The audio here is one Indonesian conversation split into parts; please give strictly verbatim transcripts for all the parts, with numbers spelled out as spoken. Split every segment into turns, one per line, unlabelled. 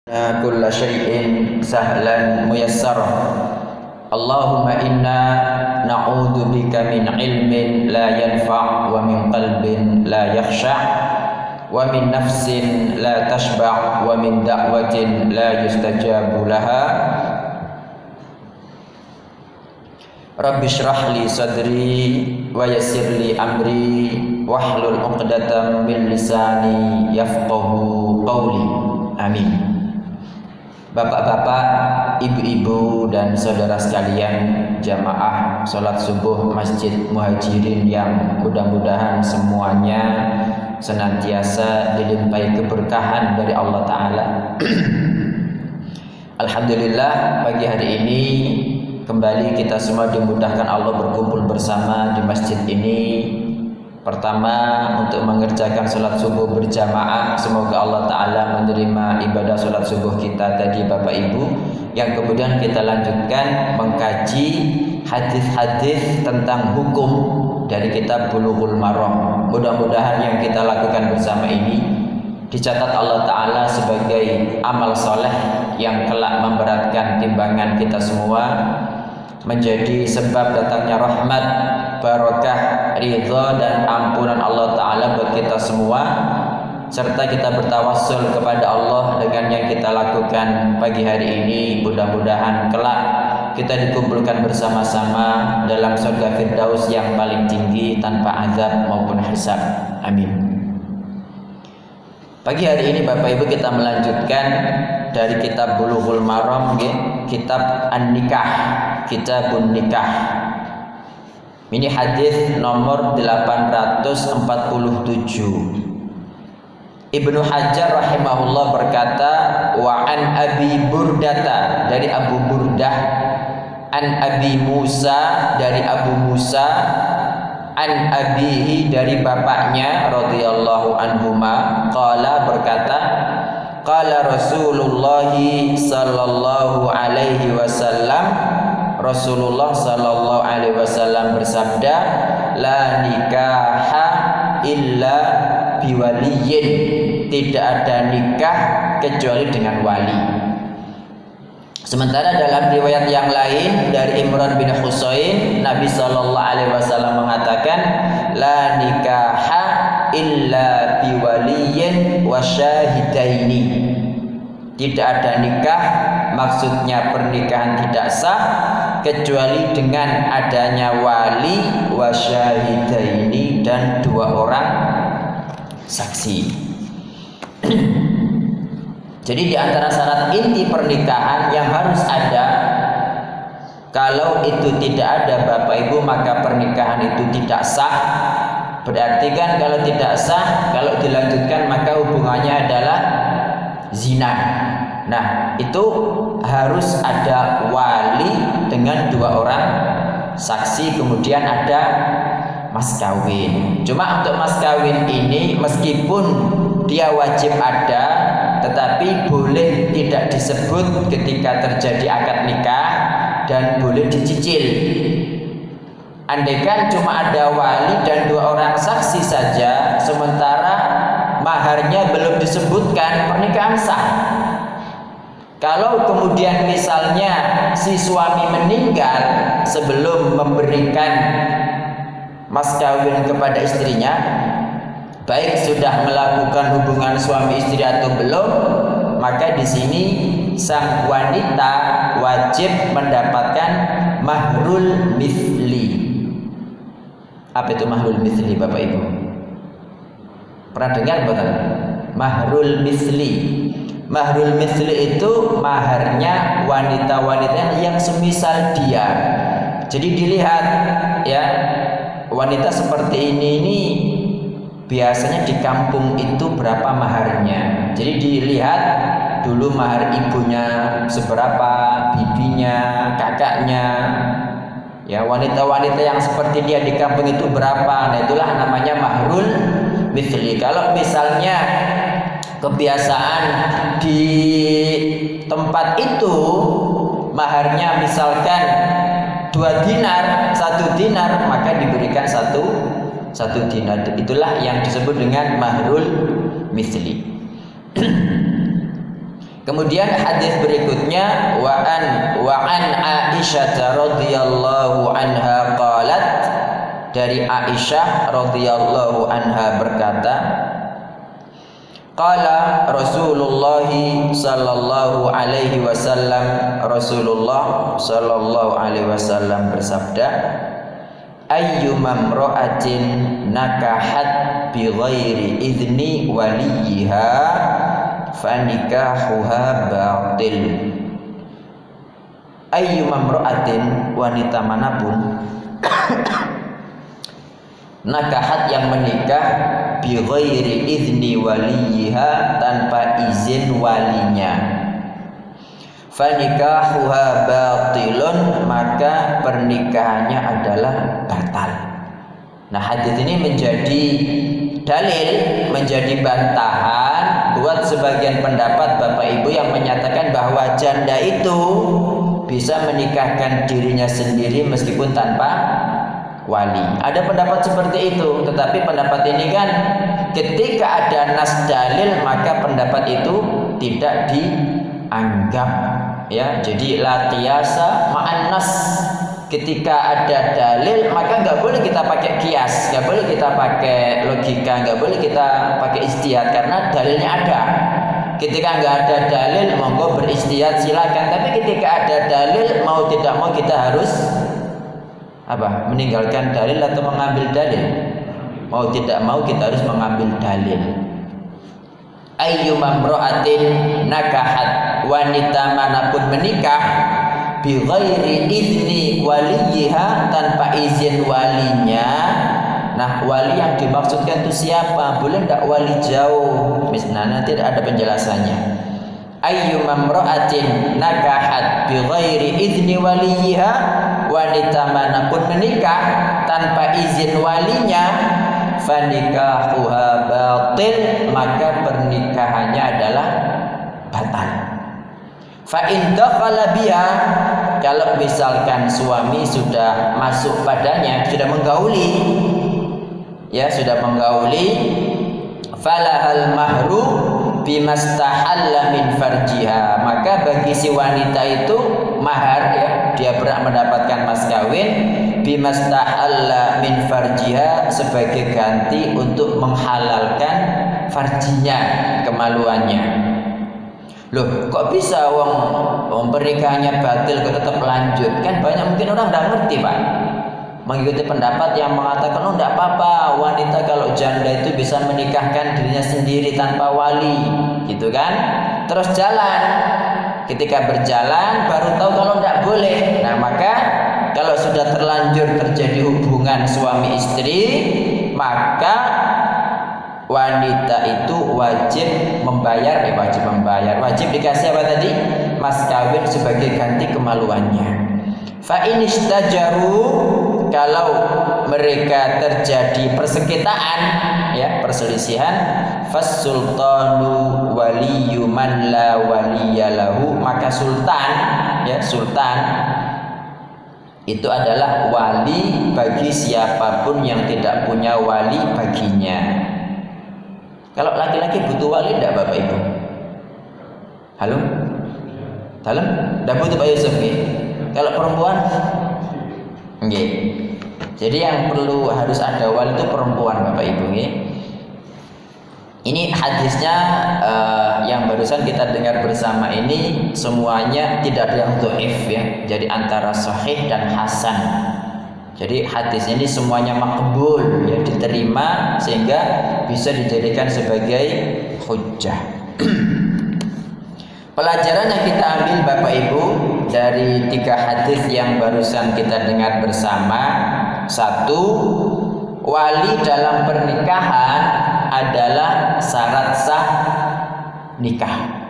kulla syai'in sahlan muyassara. Allahumma inna na'udzu bika min ilmin la yanfa' wa min qalbin la yakhsha' wa min nafsin la tashba' wa min da'watin la yustajabu laha. Rabbi shrah li sadri wa yassir li amri wahlul 'uqdatam min lisani yafqahu qawli. Amin. Bapak-bapak, ibu-ibu dan saudara sekalian, jamaah salat subuh Masjid Muhajirin yang mudah-mudahan semuanya senantiasa dilimpahi keberkahan dari Allah Ta'ala. Alhamdulillah, pagi hari ini kembali kita semua dimudahkan Allah berkumpul bersama di masjid ini. Pertama, untuk mengerjakan sholat subuh berjamaah. Semoga Allah Ta'ala menerima ibadah sholat subuh kita tadi Bapak Ibu. Yang kemudian kita lanjutkan mengkaji hadis-hadis tentang hukum dari kitab Bulughul Maram. Mudah-mudahan yang kita lakukan bersama ini dicatat Allah Ta'ala sebagai amal soleh yang kelak memberatkan timbangan kita semua, menjadi sebab datangnya rahmat, barakah, ridha dan ampunan Allah Ta'ala buat kita semua, serta kita bertawassul kepada Allah dengan yang kita lakukan pagi hari ini. Mudah-mudahan kelak kita dikumpulkan bersama-sama dalam surga Firdaus yang paling tinggi tanpa azab maupun hisab. Amin. Pagi hari ini Bapak Ibu kita melanjutkan dari kitab Bulughul Maram, kitab An-Nikah, Kitabun Nikah. Ini hadis nomor delapan ratus empat puluh tujuh. Ibnu Hajar rahimahullah berkata, wa an Abi Burdata, dari Abu Burdah, an Abi Musa, dari Abu Musa, an abihi, dari bapaknya radhiyallahu anhuma, qala, berkata, qala Rasulullah sallallahu alaihi wasallam, Rasulullah sallallahu alaihi wasallam bersabda, la nikaha illa biwaliyin, tidak ada nikah kecuali dengan wali. Sementara dalam riwayat yang lain dari Imran bin Husain, Nabi sallallahu alaihi wasallam mengatakan, la nikaha illa biwaliyin wa syahidaini. Tidak ada nikah, maksudnya pernikahan tidak sah kecuali dengan adanya wali wa syahidaini, dan dua orang saksi. Jadi di antara syarat inti pernikahan yang harus ada, kalau itu tidak ada Bapak Ibu, maka pernikahan itu tidak sah. Berarti kan kalau tidak sah, kalau dilanjutkan maka hubungannya adalah zina. Nah, itu harus ada wali dengan dua orang saksi, kemudian ada mas kawin. Cuma untuk mas kawin ini meskipun dia wajib ada, tetapi boleh tidak disebut ketika terjadi akad nikah dan boleh dicicil. Andaikan cuma ada wali dan dua orang saksi saja, sementara maharnya belum disebutkan, pernikahan sah. Kalau kemudian misalnya si suami meninggal sebelum memberikan mas kawin kepada istrinya, baik sudah melakukan hubungan suami istri atau belum, maka di sini sang wanita wajib mendapatkan mahrul mithli. Apa itu mahrul mithli Bapak Ibu? Pernah dengar bukan? Mahrul mithli. Mahrul mithli itu maharnya wanita-wanita yang semisal dia. Jadi dilihat ya, wanita seperti ini ini biasanya di kampung itu berapa maharnya. Jadi dilihat dulu mahar ibunya seberapa, bibinya, kakaknya. Ya, wanita-wanita yang seperti dia di kampung itu berapa. Nah, itulah namanya mahrul mithli. Kalau misalnya kebiasaan di tempat itu maharnya misalkan dua dinar, satu dinar, maka diberikan satu satu dinar. Itulah yang disebut dengan mahrul mithli. Kemudian hadis berikutnya wa an wa an Aisyah radhiyallahu anha qalat, dari Aisyah radhiyallahu anha berkata, qala Rasulullah sallallahu alaihi wasallam, Rasulullah sallallahu alaihi wasallam bersabda, ayyuma imra'atin nakahat bi ghairi idzni waliha fanikahuha batil. Ayyuma imra'atin, wanita manapun, nakahat yang menikah bi ghairi idzni waliha, tanpa izin walinya, fanikahuha batilun, maka pernikahannya adalah batal. Nah, hadis ini menjadi dalil, menjadi bantahan buat sebagian pendapat Bapak Ibu yang menyatakan bahwa janda itu bisa menikahkan dirinya sendiri meskipun tanpa wali. Ada pendapat seperti itu, tetapi pendapat ini kan ketika ada nas dalil maka pendapat itu tidak dianggap, ya. Jadi la qiyasa ma'an nas. Ketika ada dalil maka nggak boleh kita pakai kias, nggak boleh kita pakai logika, nggak boleh kita pakai ijtihad karena dalilnya ada. Ketika nggak ada dalil monggo beristihad silakan, tapi ketika ada dalil mau tidak mau kita harus apa? Meninggalkan dalil atau mengambil dalil? Mau tidak mau kita harus mengambil dalil. Ayyuma imra'atin nakahat, wanita manapun menikah bi ghairi idzni waliha, tanpa izin walinya. Nah, wali yang dimaksudkan itu siapa? Boleh enggak wali jauh? Misalnya nanti ada penjelasannya. Ayyuma imra'atin nakahat bi ghairi idzni waliha, wanita manapun menikah tanpa izin walinya, fanikahuha batil, maka pernikahannya adalah batal. Fa in dakhala biha, kalau misalkan suami sudah masuk padanya, sudah menggauli, ya sudah menggauli, falahal mahru bimastahalla min farjiha, maka bagi si wanita itu mahar, ya, dia berhak mendapatkan mas kawin bimastahalla min farjiha, sebagai ganti untuk menghalalkan farjinya, kemaluannya. Loh, kok bisa wong pernikahannya batil kok tetap lanjut? Kan banyak mungkin orang tidak ngerti, Pak. Mengikuti pendapat yang mengatakan, oh tidak apa-apa, wanita kalau janda itu bisa menikahkan dirinya sendiri tanpa wali, gitu kan? Terus jalan, ketika berjalan baru tahu kalau tidak boleh. Nah, maka kalau sudah terlanjur terjadi hubungan suami istri, maka wanita itu wajib membayar, eh wajib membayar, wajib dikasih apa tadi? Mas kawin sebagai ganti kemaluannya. Fa in istajaru, kalau mereka terjadi persengketaan, ya, perselisihan, fas sultanu waliyyu man la waliyalahu, maka sultan, ya, sultan itu adalah wali bagi siapapun yang tidak punya wali baginya. Kalau laki-laki butuh wali tidak, Bapak Ibu? Halo? Dalam? Tidak butuh Pak Yusuf, nggih. Kalau perempuan? Nggih. Jadi yang perlu harus ada wali itu perempuan, Bapak Ibu, nggih. Ini hadisnya uh, yang barusan kita dengar bersama ini semuanya tidak ada yang dhaif, ya. Jadi antara sahih dan hasan. Jadi hadis ini semuanya makbul, ya, diterima sehingga bisa dijadikan sebagai hujjah. Pelajaran yang kita ambil Bapak Ibu dari tiga hadis yang barusan kita dengar bersama, satu, wali dalam pernikahan adalah syarat sah nikah.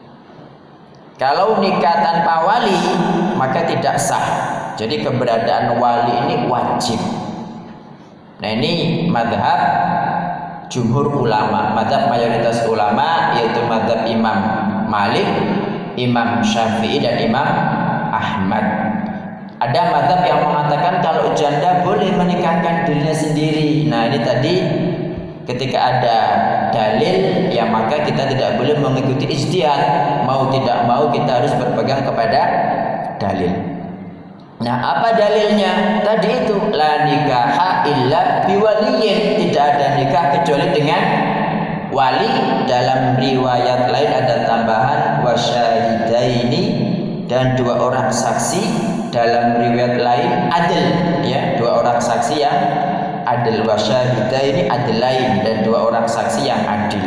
Kalau nikah tanpa wali maka tidak sah. Jadi keberadaan wali ini wajib. Nah, ini madhab jumhur ulama, madhab mayoritas ulama, yaitu madhab Imam Malik, Imam Syafi'i, dan Imam Ahmad. Ada madhab yang mengatakan kalau janda boleh menikahkan dirinya sendiri. Nah, ini tadi ketika ada dalil, ya maka kita tidak boleh mengikuti ijtihad. Mau tidak mau kita harus berpegang kepada dalil. Nah, apa dalilnya? Tadi itu la nikaha illa biwaliyin, tidak ada nikah kecuali dengan wali. Dalam riwayat lain ada tambahan wasyahidaini, dan dua orang saksi. Dalam riwayat lain adil, ya, dua orang saksi yang adil. Wasyahidaini adlain, dan dua orang saksi yang adil.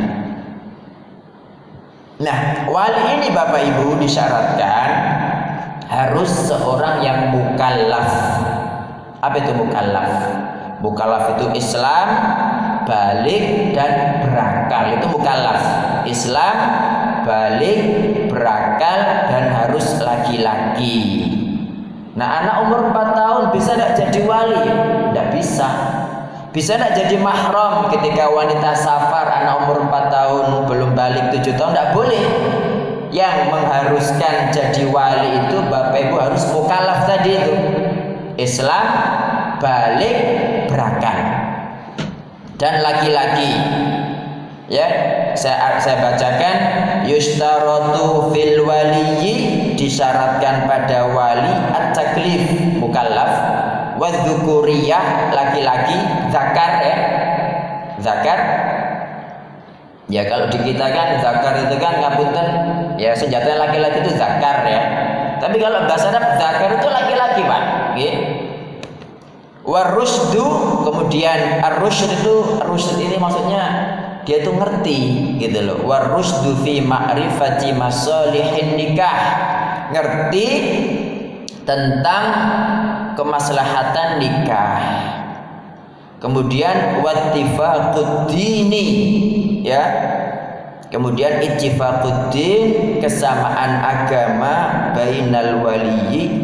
Nah, wali ini Bapak Ibu disyaratkan harus seorang yang mukallaf. Apa itu mukallaf? Mukallaf itu Islam, balik, dan berakal. Itu mukallaf. Islam, balik, berakal, dan harus laki-laki. Nah, anak umur empat tahun bisa tidak jadi wali? Tidak bisa. Bisa tidak jadi mahram ketika wanita safar anak umur empat tahun belum balik tujuh tahun? Tidak boleh. Yang mengharuskan jadi wali itu Bapak Ibu harus mukallaf tadi itu. Islam, balik, berakal, dan laki-laki. Ya, saya saya bacakan, yustaratu fil waliyyi, disyaratkan pada wali at-taklif mukallaf, wa dzukuriyah laki-laki, zakar ya. Zakar. Ya kalau di kita kan zakar itu kan ngapunten, ya senjatanya laki-laki itu zakar ya. Tapi kalau bahasa Arab zakar itu laki-laki, Pak. Nggih. Warusdu, kemudian ar-rusyd itu, ar-rusyd ini maksudnya dia tuh ngerti gitu loh. Warusdu fi ma'rifati masalihin nikah, ngerti tentang kemaslahatan nikah. Kemudian wattifaqud dini, ya. Kemudian ittifaqud din, kesamaan agama bainal waliyyi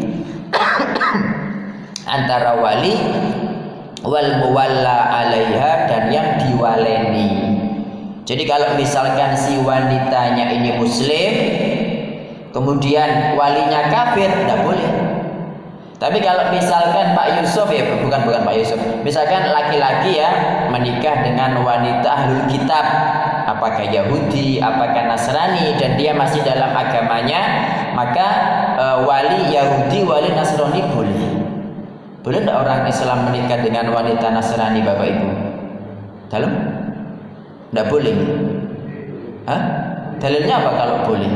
antara wali wal muwalla alaiha, dan yang diwaleni. Jadi kalau misalkan si wanitanya ini muslim, kemudian walinya kafir, tidak boleh. Tapi kalau misalkan Pak Yusuf, ya bukan bukan Pak Yusuf, misalkan laki-laki ya menikah dengan wanita ahlul kitab, apakah Yahudi, apakah Nasrani, dan dia masih dalam agamanya, maka e, wali Yahudi, wali Nasrani boleh. Boleh tidak orang Islam menikah dengan wanita Nasrani, Bapak Ibu? Dalam? Tidak boleh. Hah? Dalilnya apa kalau boleh?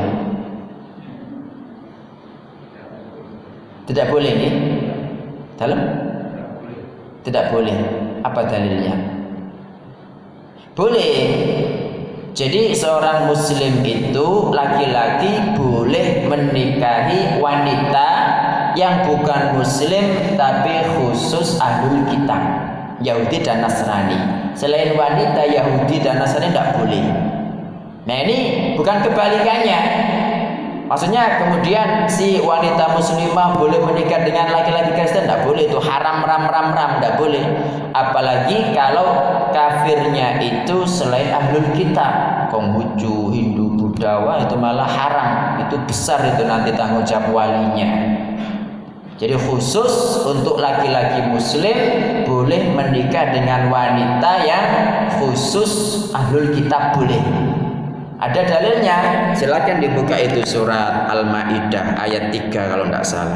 Tidak boleh nih? Dalam? Tidak boleh. Apa dalilnya? Boleh. Jadi seorang muslim itu laki-laki boleh menikahi wanita yang bukan muslim tapi khusus ahlul kitab, Yahudi dan Nasrani. Selain wanita Yahudi dan Nasrani tidak boleh. Nah ini bukan kebalikannya. Maksudnya kemudian si wanita muslimah boleh menikah dengan laki-laki Kristen, tidak boleh. Itu haram, ram, ram, ram, tidak boleh. Apalagi kalau kafirnya itu selain ahlul kitab, Konghucu, Hindu, Buddha, itu malah haram. Itu besar itu nanti tanggung jawab walinya. Jadi khusus untuk laki-laki muslim boleh menikah dengan wanita yang khusus ahlul kitab, boleh. Ada dalilnya, silakan dibuka itu surat Al-Maidah ayat tiga kalau tidak salah.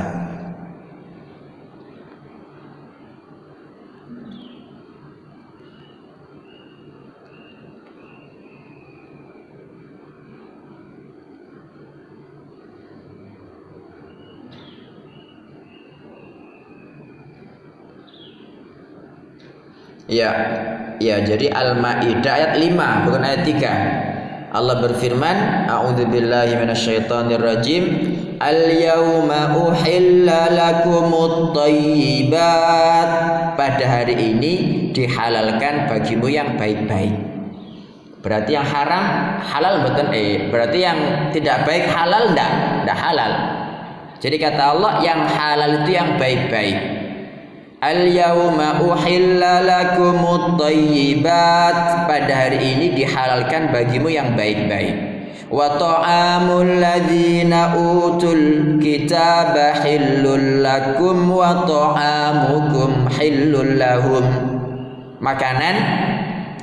Ya, ya, jadi Al-Maidah ayat lima bukan ayat tiga. Allah berfirman, a'udzubillahi minasyaitonir rajim, al-yauma uhilla lakumut thayyibat, pada hari ini dihalalkan bagimu yang baik-baik. Berarti yang haram halal, betul? Eh, berarti yang tidak baik halal enggak? Enggak halal. Jadi kata Allah yang halal itu yang baik-baik. Al-yauma uhilla lakumut thayyibat, pada hari ini dihalalkan bagimu yang baik-baik. Wa ta'amul ladzina utul kitaba hillul lakum wa ta'amukum hillul lahum, makanan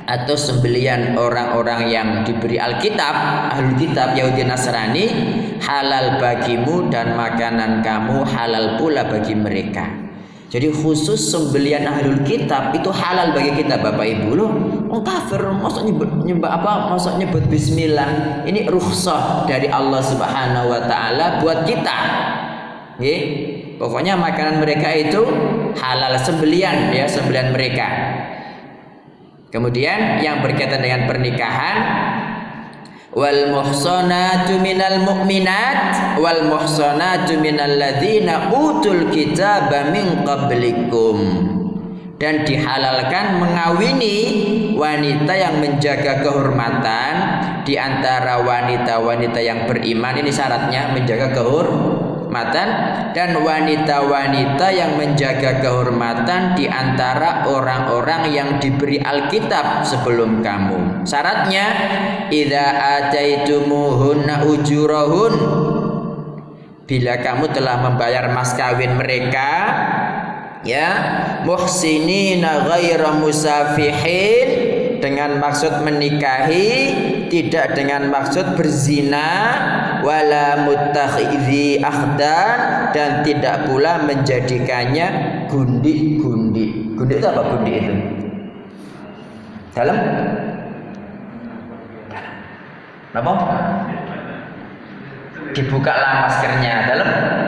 atau sembelian orang-orang yang diberi Alkitab, ahlul kitab Yahudi Nasrani, halal bagimu dan makanan kamu halal pula bagi mereka. Jadi khusus sembelian ahlul kitab itu halal bagi kita, Bapak Ibu. Loh, oh kafir, maksud nyebut, nyebut apa? Maksud nyebut bismillah. Ini rukhsah dari Allah Subhanahu wa taala buat kita. Nggih. Pokoknya makanan mereka itu halal, sembelian ya, sembelian mereka. Kemudian yang berkaitan dengan pernikahan, wal muhsanatu minal mu'minat wal muhsanatu minal ladzina utul kitaba min qablikum, dan dihalalkan mengawini wanita yang menjaga kehormatan di antara wanita-wanita yang beriman. Ini syaratnya menjaga kehormatan, dan wanita-wanita yang menjaga kehormatan di antara orang-orang yang diberi Alkitab sebelum kamu. Syaratnya, idza ataitumuhunna ujurahun, bila kamu telah membayar mas kawin mereka, ya, muhsinina ghaira musafihin, dengan maksud menikahi, tidak dengan maksud berzina, wala muttakhidhi akhdan, dan tidak pula menjadikannya gundik-gundik. Gundik itu apa? Gundik itu dalam apa? Dibukalah maskernya dalam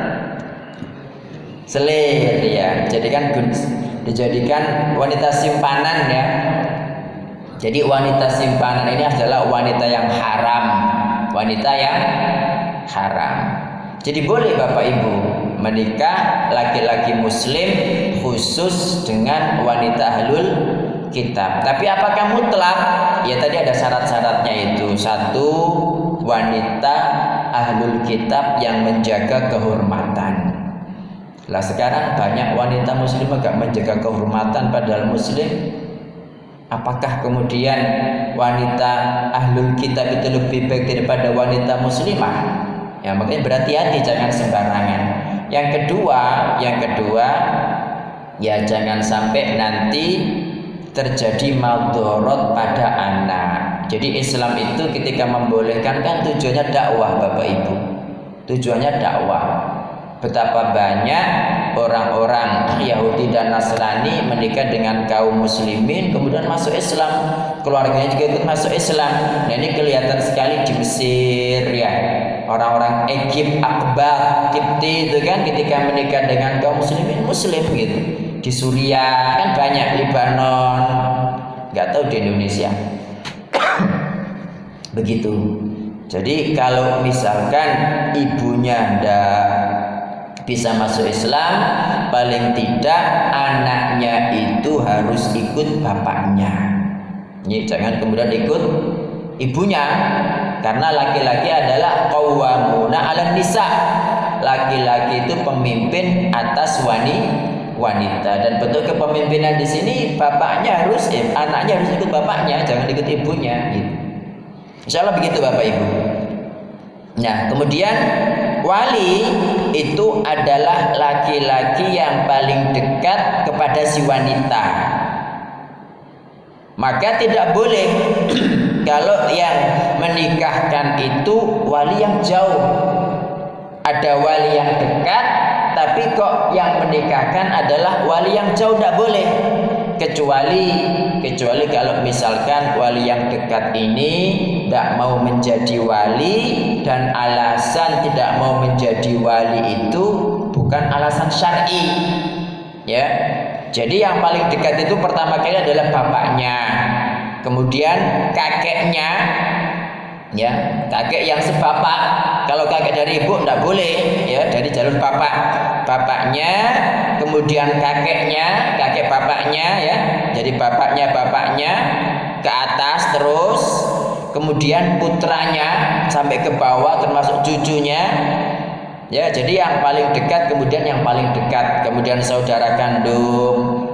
selir ya. Jadikan dijadikan wanita simpanan ya. Jadi wanita simpanan ini adalah wanita yang haram, wanita yang haram. Jadi boleh Bapak Ibu menikah laki-laki muslim khusus dengan wanita ahlul kitab. Tapi apakah mutlak? Ya tadi ada syarat-syaratnya itu. Satu, wanita ahlul kitab yang menjaga kehormatan. Lah sekarang banyak wanita muslim agak menjaga kehormatan padahal muslim. Apakah kemudian wanita ahlul kitab itu lebih baik daripada wanita muslimah? Ya makanya berhati-hati, jangan sembarangan. Yang kedua, yang kedua, ya jangan sampai nanti terjadi maldorot pada anak. Jadi Islam itu ketika membolehkan kan tujuannya dakwah Bapak Ibu. Tujuannya dakwah. Betapa banyak orang-orang Yahudi dan Nasrani menikah dengan kaum muslimin kemudian masuk Islam, keluarganya juga ikut masuk Islam. Nah ini kelihatan sekali di Mesir ya, orang-orang Egypt, Akbar, Kipti itu kan ketika menikah dengan kaum muslimin muslim gitu. Di Suriah kan banyak, Lebanon, nggak tahu di Indonesia. Begitu. Jadi kalau misalkan ibunya ndak bisa masuk Islam, paling tidak anaknya itu harus ikut bapaknya. Ini jangan kemudian ikut ibunya, karena laki-laki adalah qawwamuna 'alan nisa. Laki-laki itu pemimpin atas wanita, dan bentuk kepemimpinan di sini bapaknya harus, eh, anaknya harus ikut bapaknya, jangan ikut ibunya. Gitu. Insya Allah begitu Bapak Ibu. Nah kemudian wali itu adalah laki-laki yang paling dekat kepada si wanita. Maka tidak boleh kalau yang menikahkan itu wali yang jauh. Ada wali yang dekat, tapi kok yang menikahkan adalah wali yang jauh, tidak boleh. Kecuali kecuali kalau misalkan wali yang dekat ini tidak mau menjadi wali, dan alasan tidak mau menjadi wali itu bukan alasan syar'i ya. Jadi yang paling dekat itu pertama kali adalah bapaknya, kemudian kakeknya ya, kakek yang sebapak. Kalau kakek dari ibu tidak boleh ya, dari jalur bapak. Bapaknya, kemudian kakeknya, kakek bapaknya ya. Jadi bapaknya bapaknya ke atas terus, kemudian putranya sampai ke bawah termasuk cucunya. Ya, jadi yang paling dekat kemudian yang paling dekat, kemudian saudara kandung.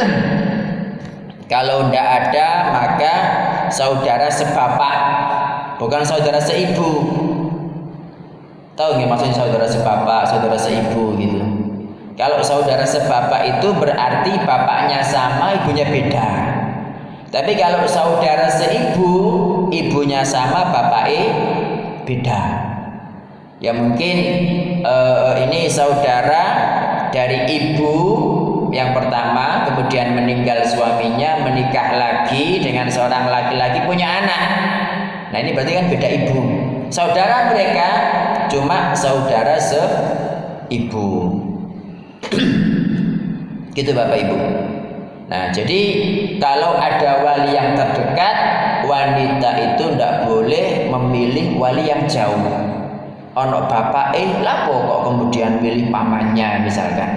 Kalau tidak ada maka saudara sebapak, bukan saudara seibu. Tahu nggak maksudnya saudara sebapak, saudara seibu gitu. Kalau saudara sebapak itu berarti bapaknya sama, ibunya beda. Tapi kalau saudara seibu, ibunya sama, bapaknya beda. Ya mungkin eh, ini saudara dari ibu yang pertama, kemudian meninggal suaminya, menikah lagi dengan seorang laki-laki, punya anak. Nah ini berarti kan beda ibu. Saudara mereka cuma saudara seibu. Gitu Bapak Ibu. Nah jadi kalau ada wali yang terdekat, wanita itu tidak boleh memilih wali yang jauh. Ono bapak eh lapo kok kemudian milih pamannya misalkan.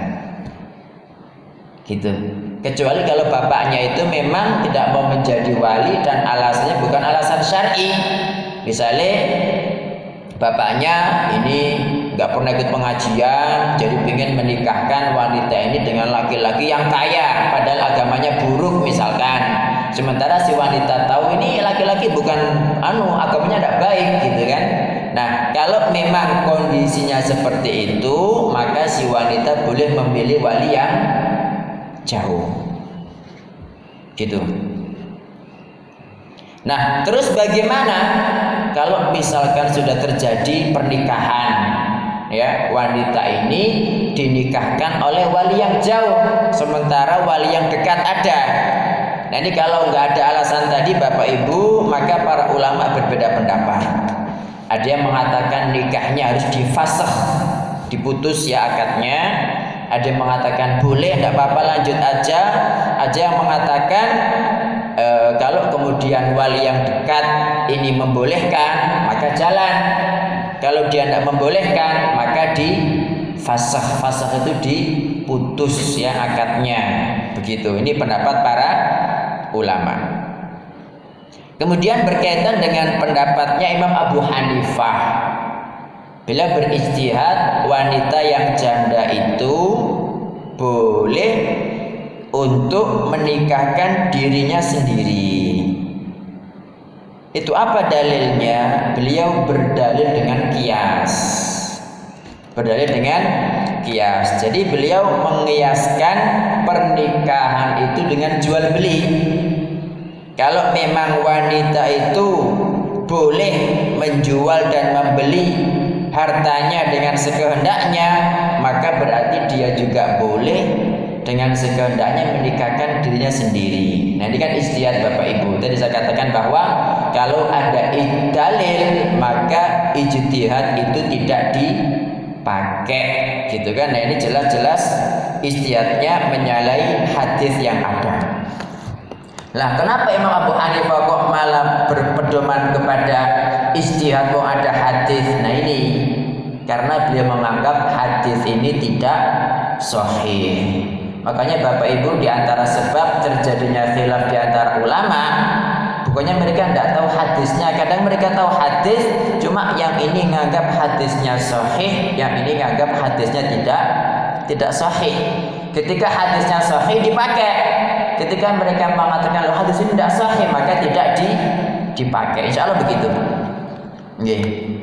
Gitu. Kecuali kalau bapaknya itu memang tidak mau menjadi wali dan alasannya bukan alasan syar'i. Misalnya bapaknya ini nggak pernah ikut pengajian, jadi ingin menikahkan wanita ini dengan laki-laki yang kaya, padahal agamanya buruk misalkan. Sementara si wanita tahu ini laki-laki bukan anu agamanya tidak baik, gitu kan? Nah, kalau memang kondisinya seperti itu, maka si wanita boleh memilih wali yang jauh, gitu. Nah, terus bagaimana kalau misalkan sudah terjadi pernikahan, ya wanita ini dinikahkan oleh wali yang jauh, sementara wali yang dekat ada. Nah ini kalau nggak ada alasan tadi Bapak Ibu, maka para ulama berbeda pendapat. Ada yang mengatakan nikahnya harus difasakh, diputus ya akadnya. Ada yang mengatakan boleh, tidak apa-apa lanjut aja. Ada yang mengatakan e, kalau kemudian wali yang dekat ini membolehkan, maka jalan. Kalau dia tidak membolehkan, maka difasakh. Fasakh itu diputus ya akadnya. Begitu. Ini pendapat para ulama. Kemudian berkaitan dengan pendapatnya Imam Abu Hanifah, bila berijtihad wanita yang janda itu boleh untuk menikahkan dirinya sendiri. Itu apa dalilnya? Beliau berdalil dengan qiyas. Berdalil dengan qiyas. Jadi beliau mengiaskan pernikahan itu dengan jual beli. Kalau memang wanita itu boleh menjual dan membeli hartanya dengan sekehendaknya, maka berarti dia juga boleh dengan sekehendaknya menikahkan dirinya sendiri. Nah ini kan ijtihad Bapak Ibu. Tadi saya katakan bahwa kalau ada dalil maka ijtihad itu tidak dipakai, gitu kan? Nah ini jelas-jelas ijtihadnya menyalahi hadis yang ada. Lah kenapa Imam Abu Hanifah kok malah berpedoman kepada ijtihad kok ada hadis? Nah ini karena beliau menganggap hadis ini tidak sahih. Makanya Bapak Ibu di antara sebab terjadinya khilaf di antara ulama, pokoknya mereka tidak tahu hadisnya. Kadang mereka tahu hadis, cuma yang ini menganggap hadisnya sahih, yang ini menganggap hadisnya tidak tidak sahih. Ketika hadisnya sahih dipakai. Ketika mereka mengatakan loh hadis ini tidak sahih, maka tidak di, dipakai. Insya Allah begitu. Okay.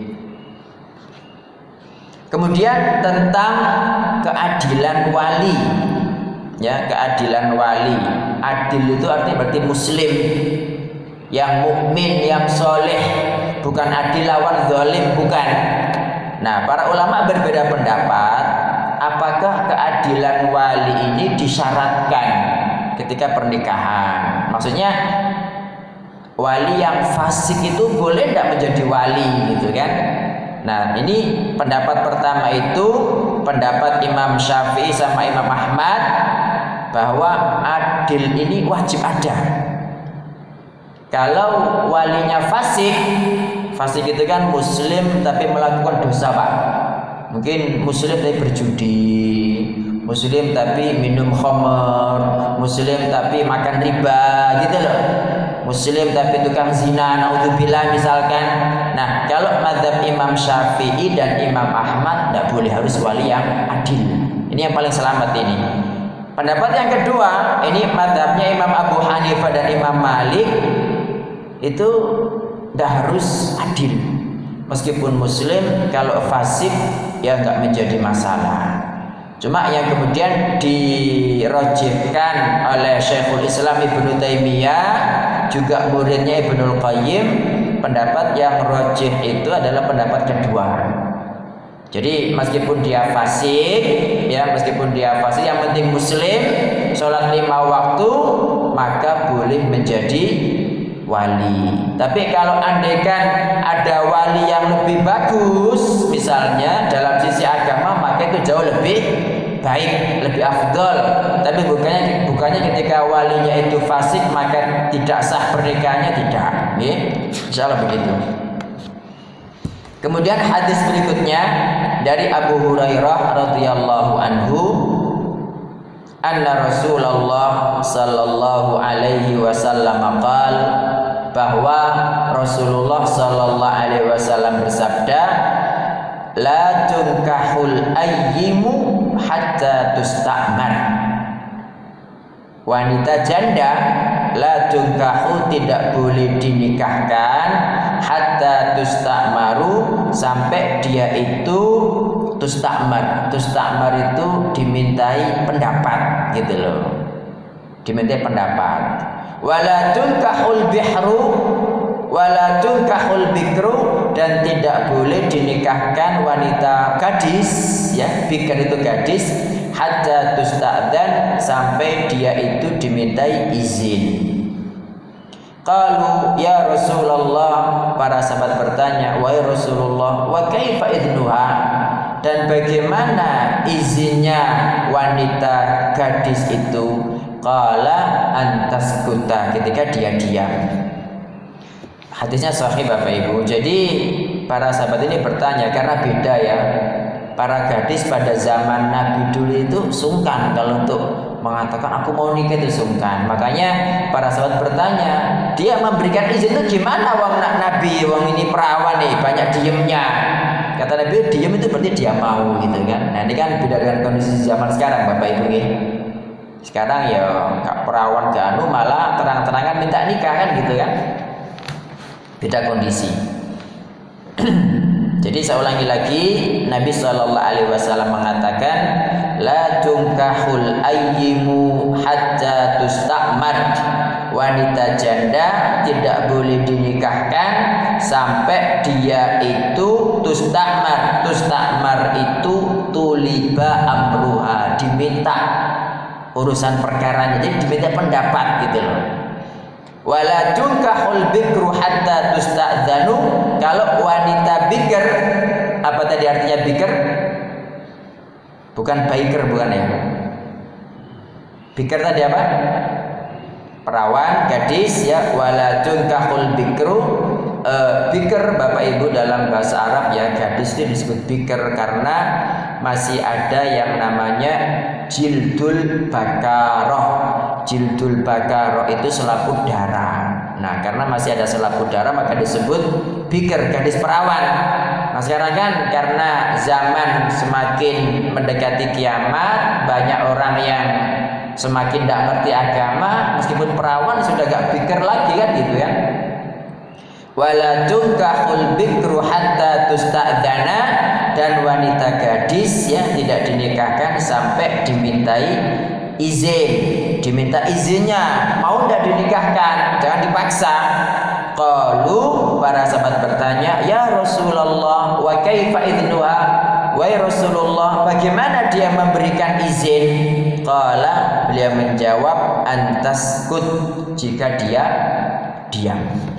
Kemudian tentang keadilan wali, ya keadilan wali. Adil itu artinya berarti muslim, yang mukmin, yang soleh, bukan adil lawan zalim, bukan. Nah para ulama berbeda pendapat. Apakah keadilan wali ini disyaratkan ketika pernikahan? Maksudnya wali yang fasik itu boleh tidak menjadi wali, gitu kan? Nah ini pendapat pertama itu pendapat Imam Syafi'i sama Imam Ahmad, bahwa adil ini wajib ada. Kalau walinya fasik, fasik itu kan muslim tapi melakukan dosa Pak. Mungkin muslim tapi berjudi, muslim tapi minum khamr, muslim tapi makan riba, gitu loh. Muslim tapi tukang zina, naudzubillah misalkan. Nah, kalau mazhab Imam Syafi'i dan Imam Ahmad tidak boleh, harus wali yang adil. Ini yang paling selamat ini. Pendapat yang kedua, ini mazhabnya Imam Abu Hanifah dan Imam Malik, itu tidak harus adil. Meskipun muslim, kalau fasik ya nggak menjadi masalah. Cuma yang kemudian dirojihkan oleh Syekhul Islam Ibnu Taimiyah, juga muridnya Ibnul Qayyim, pendapat yang rajih itu adalah pendapat kedua. Jadi meskipun dia fasik, ya meskipun dia fasik, yang penting muslim, sholat lima waktu, maka boleh menjadi wali. Tapi kalau andaikan ada wali yang lebih bagus, misalnya dalam sisi agama, maka itu jauh lebih baik, lebih afdol. Tapi bukannya bukannya ketika walinya itu fasik maka tidak sah pernikahannya, tidak. Ya, insyaallah begitu. Kemudian hadis berikutnya dari Abu Hurairah radhiyallahu anhu, anna Rasulullah sallallahu alaihi wasallam qaal, bahwa Rasulullah sallallahu alaihi wasallam bersabda, la tunkahul ayyimu hatta tusta'mar. Wanita janda la tunkahu tidak boleh dinikahkan hatta tusta'maru, sampai dia itu tusta'mar. Tusta'mar itu dimintai pendapat gitu loh. Dimintai pendapat. Wala tunkahul bihru wala tunkahul bikru, dan tidak boleh dinikahkan wanita gadis, ya, bikr itu gadis, hatta tusta'dzan, sampai dia itu dimintai izin. Qalu ya Rasulullah, para sahabat bertanya, wahai Rasulullah, wa kaifa idnuha, dan bagaimana izinnya wanita gadis itu? Qala antaskuta, ketika dia diam. Hadisnya sahih Bapak Ibu. Jadi para sahabat ini bertanya karena beda ya. Para gadis pada zaman Nabi dulu itu sungkan kalau untuk mengatakan aku mau nikah, itu sungkan. Makanya para sahabat bertanya, dia memberikan izin itu gimana wong Nabi, wong ini perawan nih, banyak diemnya. Kata Nabi, diem itu berarti dia mau gitu kan. Nah ini kan beda dengan kondisi zaman sekarang Bapak Ibu nih. Sekarang ya gak perawan gak anu, malah terang-terangan minta nikah kan gitu kan. Beda kondisi. Jadi saya ulangi lagi, Nabi shallallahu alaihi wasallam mengatakan, la tunkahul ayyimu hatta tusta'mar. Wanita janda tidak boleh dinikahkan sampai dia itu tusta'mar. Tusta'mar itu tuliba amruha, diminta urusan perkaranya, jadi diminta pendapat gitu loh. Wala tunkahul bikru hatta tusta'dzanu. Kalau wanita bikr, apa tadi artinya bikr? Bukan biker, bukan ya. Bikr tadi apa? Perawan, gadis ya. Wala tunkahul bikru. E, bikr Bapak Ibu dalam bahasa Arab ya, gadis itu disebut bikr karena masih ada yang namanya jildul bakaroh. Jildul bakaroh itu selaput darah. Nah karena masih ada selaput darah maka disebut bikr, gadis perawan. Nah sekarang kan karena zaman semakin mendekati kiamat, banyak orang yang semakin tidak ngerti agama, meskipun perawan sudah gak bikr lagi kan gitu ya. Wala tunkahul bikru hatta tusta'dzana, dan wanita gadis ya tidak dinikahkan sampai dimintai izin, diminta izinnya, mau tidak dinikahkan, jangan dipaksa. Qalu, para sahabat bertanya, ya Rasulullah, wa kaifa idnuha, wahai Rasulullah, bagaimana dia memberikan izin? Qala, beliau menjawab, antaskut, jika dia diam.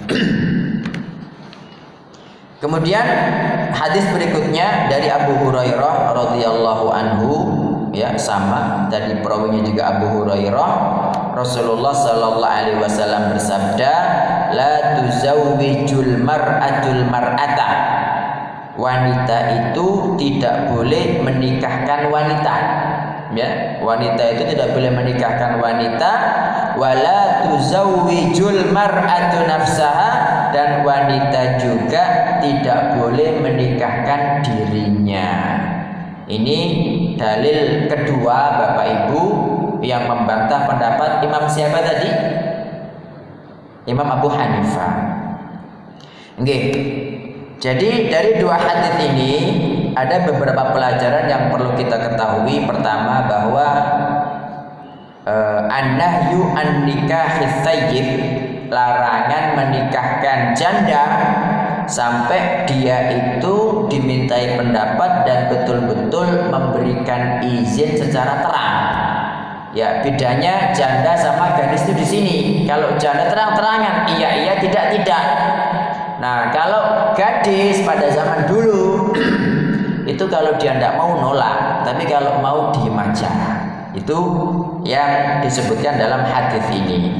Kemudian hadis berikutnya dari Abu Hurairah radhiyallahu anhu, ya sama tadi perawinya juga Abu Hurairah. Rasulullah sallallahu alaihi wasallam bersabda, la tuzawwijul mar'atul mar'ata. Wanita itu tidak boleh menikahkan wanita. Ya, wanita itu tidak boleh menikahkan wanita. Wala tuzawwijul mar'atu nafsaha, dan wanita juga tidak boleh menikahkan dirinya. Ini dalil kedua Bapak Ibu yang membantah pendapat Imam siapa tadi? Imam Abu Hanifah. Oke. Jadi dari dua hadis ini ada beberapa pelajaran yang perlu kita ketahui. Pertama, bahwa uh, an-nahyu an nikahis thayyib, larangan menikahkan janda sampai dia itu dimintai pendapat dan betul-betul memberikan izin secara terang. Ya, bedanya janda sama gadis itu di sini. Kalau janda terang-terangan, iya iya, tidak tidak. Nah, kalau gadis pada zaman dulu itu kalau dia tidak mau nolak, tapi kalau mau diem aja. Itu yang disebutkan dalam hadis ini.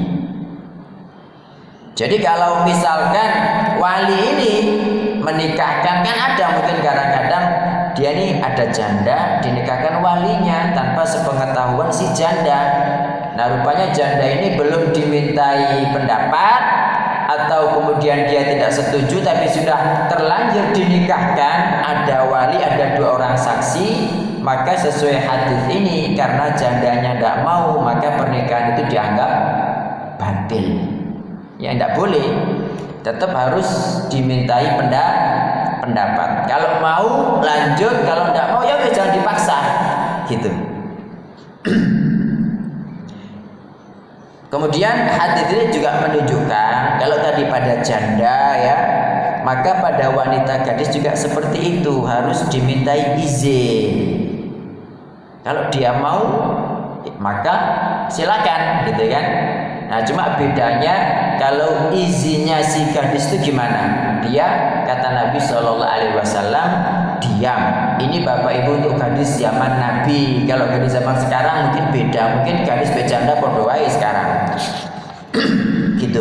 Jadi kalau misalkan wali ini menikahkan, kan ada mungkin kadang-kadang dia ini ada janda dinikahkan walinya tanpa sepengetahuan si janda. Nah, rupanya janda ini belum dimintai pendapat atau kemudian dia tidak setuju tapi sudah terlanjur dinikahkan, ada wali, ada dua orang saksi, maka sesuai hadis ini karena jandanya tidak mau, maka pernikahan itu dianggap batil. Ya, tidak boleh, tetap harus dimintai pendapat. Kalau mau lanjut, kalau tidak mau ya jangan dipaksa, gitu. Kemudian hadis ini juga menunjukkan kalau tadi pada janda ya, maka pada wanita gadis juga seperti itu, harus dimintai izin. Kalau dia mau, maka silakan, gitu kan. Nah, cuma bedanya kalau izinnya si gadis itu gimana? Dia kata Nabi Shallallahu Alaihi Wasallam diam. Ini bapak ibu untuk gadis zaman Nabi. Kalau gadis zaman sekarang mungkin beda. Mungkin gadis bercanda berdoa sekarang. Gitu.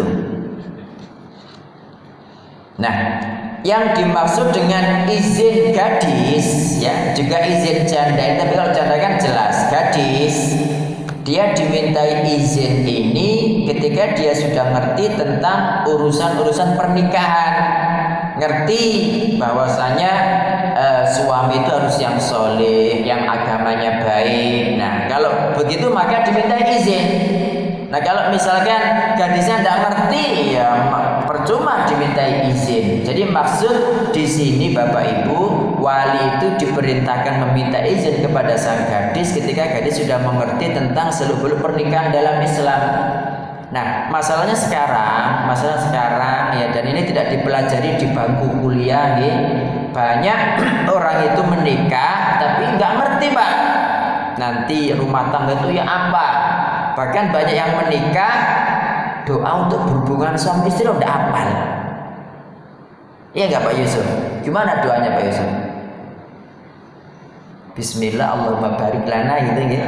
Nah, yang dimaksud dengan izin gadis ya juga izin janda. Tapi kalau janda kan jelas, gadis dia dimintai izin ini ketika dia sudah ngerti tentang urusan-urusan pernikahan, ngerti bahwasanya uh, suami itu harus yang soleh, yang agamanya baik. Nah, kalau begitu maka dimintai izin. Nah, kalau misalkan gadisnya tidak ngerti, ya percuma dimintai izin. Jadi maksud di sini Bapak Ibu, wali itu diperintahkan meminta izin kepada sang gadis ketika gadis sudah mengerti tentang seluk-beluk pernikahan dalam Islam. Nah, masalahnya sekarang, masalah sekarang ya, dan ini tidak dipelajari di bangku kuliah ya. Banyak orang itu menikah tapi nggak ngerti, Pak. Nanti rumah tangga itu ya apa? Bahkan banyak yang menikah doa untuk berhubungan suami istri udah hafal. Iya nggak Pak Yusuf? Gimana doanya Pak Yusuf? Bismillah Allahumma barik lana gitu ya.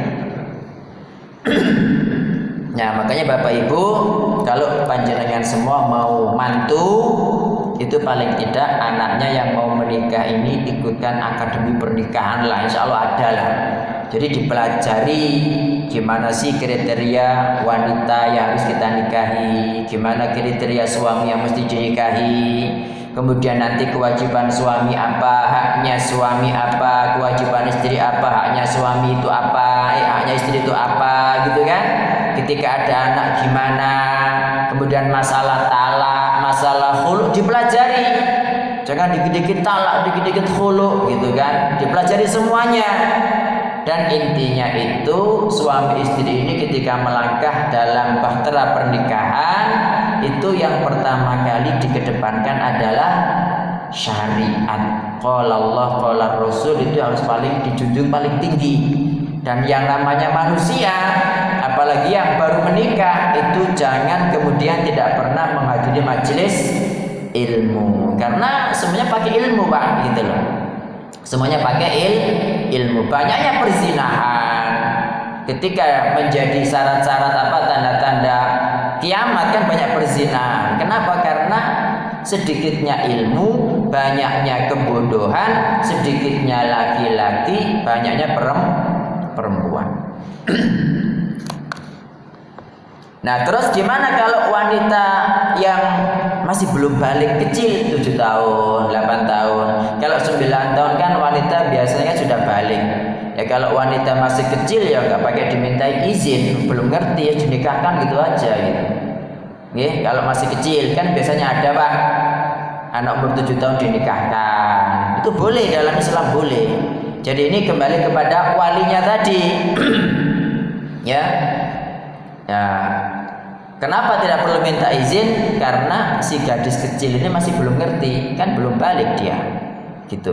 Nah, makanya Bapak Ibu, kalau panjenengan semua mau mantu, itu paling tidak anaknya yang mau menikah ini ikutkan akademi pernikahan lah, insya Allah ada lah. Jadi dipelajari gimana sih kriteria wanita yang harus kita nikahi, gimana kriteria suami yang mesti dinikahi, kemudian nanti kewajiban suami apa, haknya suami apa, kewajiban istri apa, haknya suami itu apa, eh, haknya istri itu apa, gitu kan. Ketika ada anak gimana, kemudian masalah talak, masalah khulu dipelajari. Jangan dikit-dikit talak, dikit-dikit khulu, gitu kan. Dipelajari semuanya. Dan intinya itu suami istri ini ketika melangkah dalam bahtera pernikahan, itu yang pertama kali dikedepankan adalah syariat. Qala Allah, qala Rasul, itu harus paling dijunjung paling tinggi. Dan yang namanya manusia, apalagi yang baru menikah, itu jangan kemudian tidak pernah menghadiri majelis ilmu, karena semuanya pakai ilmu Pak, gitu loh. Semuanya pakai il, ilmu. Banyaknya perzinahan ketika menjadi syarat-syarat apa tanda-tanda kiamat kan banyak perzinahan. Kenapa? Karena sedikitnya ilmu, banyaknya kebodohan, sedikitnya laki-laki, banyaknya perempuan. Nah, terus gimana kalau wanita yang masih belum balik, kecil, tujuh tahun, delapan tahun. Kalau sembilan tahun kan wanita biasanya sudah balik. Ya kalau wanita masih kecil ya nggak pakai dimintai izin, belum ngerti ya dinikahkan gitu aja gitu. Oke, kalau masih kecil kan biasanya ada Pak, anak umur tujuh tahun dinikahkan. Itu boleh, dalam Islam boleh. Jadi ini kembali kepada walinya tadi. Ya. Ya, Kenapa tidak perlu minta izin? Karena si gadis kecil ini masih belum ngerti, kan belum balik dia, gitu.